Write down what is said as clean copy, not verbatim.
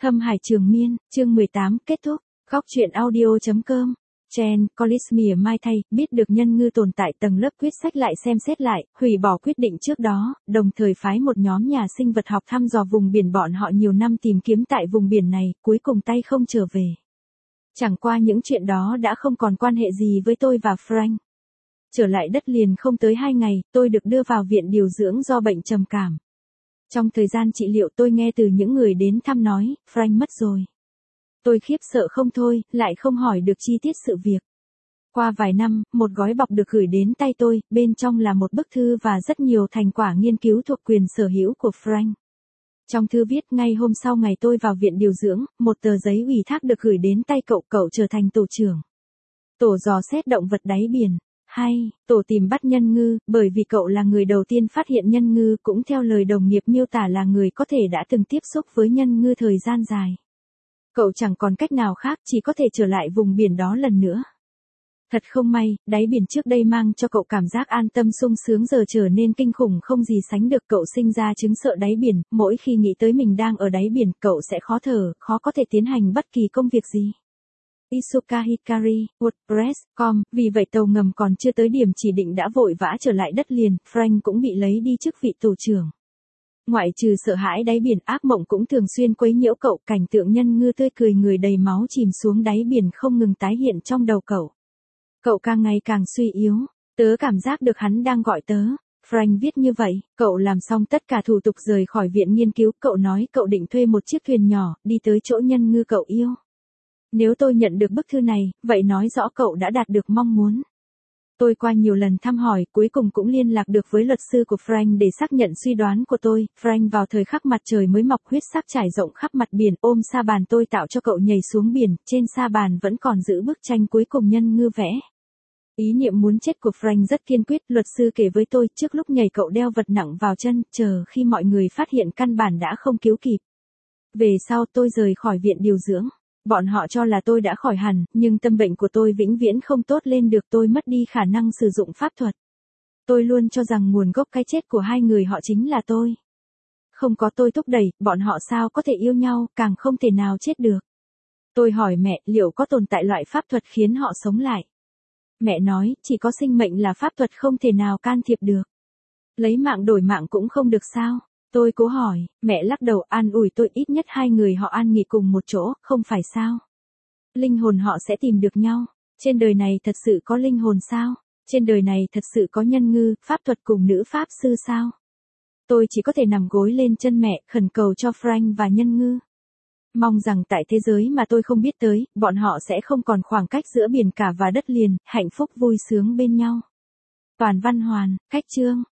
Thâm Hải Trường Miên, chương 18, kết thúc. Góc truyện audio.com. Jen, Colismere Mai thay, biết được nhân ngư tồn tại tầng lớp quyết sách lại xem xét lại, hủy bỏ quyết định trước đó, đồng thời phái một nhóm nhà sinh vật học thăm dò vùng biển bọn họ nhiều năm tìm kiếm tại vùng biển này, cuối cùng tay không trở về. Chẳng qua những chuyện đó đã không còn quan hệ gì với tôi và Frank. Trở lại đất liền không tới 2 ngày, tôi được đưa vào viện điều dưỡng do bệnh trầm cảm. Trong thời gian trị liệu tôi nghe từ những người đến thăm nói, Frank mất rồi. Tôi khiếp sợ không thôi, lại không hỏi được chi tiết sự việc. Qua vài năm, một gói bọc được gửi đến tay tôi, bên trong là một bức thư và rất nhiều thành quả nghiên cứu thuộc quyền sở hữu của Frank. Trong thư viết ngay hôm sau ngày tôi vào viện điều dưỡng, một tờ giấy ủy thác được gửi đến tay cậu trở thành tổ trưởng. Tổ dò xét động vật đáy biển. Hay, tổ tìm bắt nhân ngư, bởi vì cậu là người đầu tiên phát hiện nhân ngư, cũng theo lời đồng nghiệp miêu tả là người có thể đã từng tiếp xúc với nhân ngư thời gian dài. Cậu chẳng còn cách nào khác, chỉ có thể trở lại vùng biển đó lần nữa. Thật không may, đáy biển trước đây mang cho cậu cảm giác an tâm sung sướng giờ trở nên kinh khủng không gì sánh được. Cậu sinh ra chứng sợ đáy biển, mỗi khi nghĩ tới mình đang ở đáy biển, cậu sẽ khó thở, khó có thể tiến hành bất kỳ công việc gì. Isuka Hikari, WordPress.com, vì vậy tàu ngầm còn chưa tới điểm chỉ định đã vội vã trở lại đất liền, Frank cũng bị lấy đi chức vị tổ trưởng. Ngoại trừ sợ hãi đáy biển, ác mộng cũng thường xuyên quấy nhiễu cậu, cảnh tượng nhân ngư tươi cười người đầy máu chìm xuống đáy biển không ngừng tái hiện trong đầu cậu. Cậu càng ngày càng suy yếu, tớ cảm giác được hắn đang gọi tớ. Frank viết như vậy, cậu làm xong tất cả thủ tục rời khỏi viện nghiên cứu, cậu nói cậu định thuê một chiếc thuyền nhỏ, đi tới chỗ nhân ngư cậu yêu. Nếu tôi nhận được bức thư này, vậy nói rõ cậu đã đạt được mong muốn. Tôi qua nhiều lần thăm hỏi, cuối cùng cũng liên lạc được với luật sư của Frank để xác nhận suy đoán của tôi. Frank vào thời khắc mặt trời mới mọc, huyết sắc trải rộng khắp mặt biển, ôm sa bàn tôi tạo cho cậu nhảy xuống biển, trên sa bàn vẫn còn giữ bức tranh cuối cùng nhân ngư vẽ. Ý niệm muốn chết của Frank rất kiên quyết, luật sư kể với tôi, trước lúc nhảy cậu đeo vật nặng vào chân, chờ khi mọi người phát hiện căn bản đã không cứu kịp. Về sau tôi rời khỏi viện điều dưỡng. Bọn họ cho là tôi đã khỏi hẳn, nhưng tâm bệnh của tôi vĩnh viễn không tốt lên được, tôi mất đi khả năng sử dụng pháp thuật. Tôi luôn cho rằng nguồn gốc cái chết của hai người họ chính là tôi. Không có tôi thúc đẩy, bọn họ sao có thể yêu nhau, càng không thể nào chết được. Tôi hỏi mẹ, liệu có tồn tại loại pháp thuật khiến họ sống lại? Mẹ nói, chỉ có sinh mệnh là pháp thuật không thể nào can thiệp được. Lấy mạng đổi mạng cũng không được sao? Tôi cố hỏi, mẹ lắc đầu an ủi tôi, ít nhất hai người họ an nghỉ cùng một chỗ, không phải sao? Linh hồn họ sẽ tìm được nhau. Trên đời này thật sự có linh hồn sao? Trên đời này thật sự có nhân ngư, pháp thuật cùng nữ pháp sư sao? Tôi chỉ có thể nằm gối lên chân mẹ, khẩn cầu cho Frank và nhân ngư. Mong rằng tại thế giới mà tôi không biết tới, bọn họ sẽ không còn khoảng cách giữa biển cả và đất liền, hạnh phúc vui sướng bên nhau. Toàn văn hoàn, cách chương.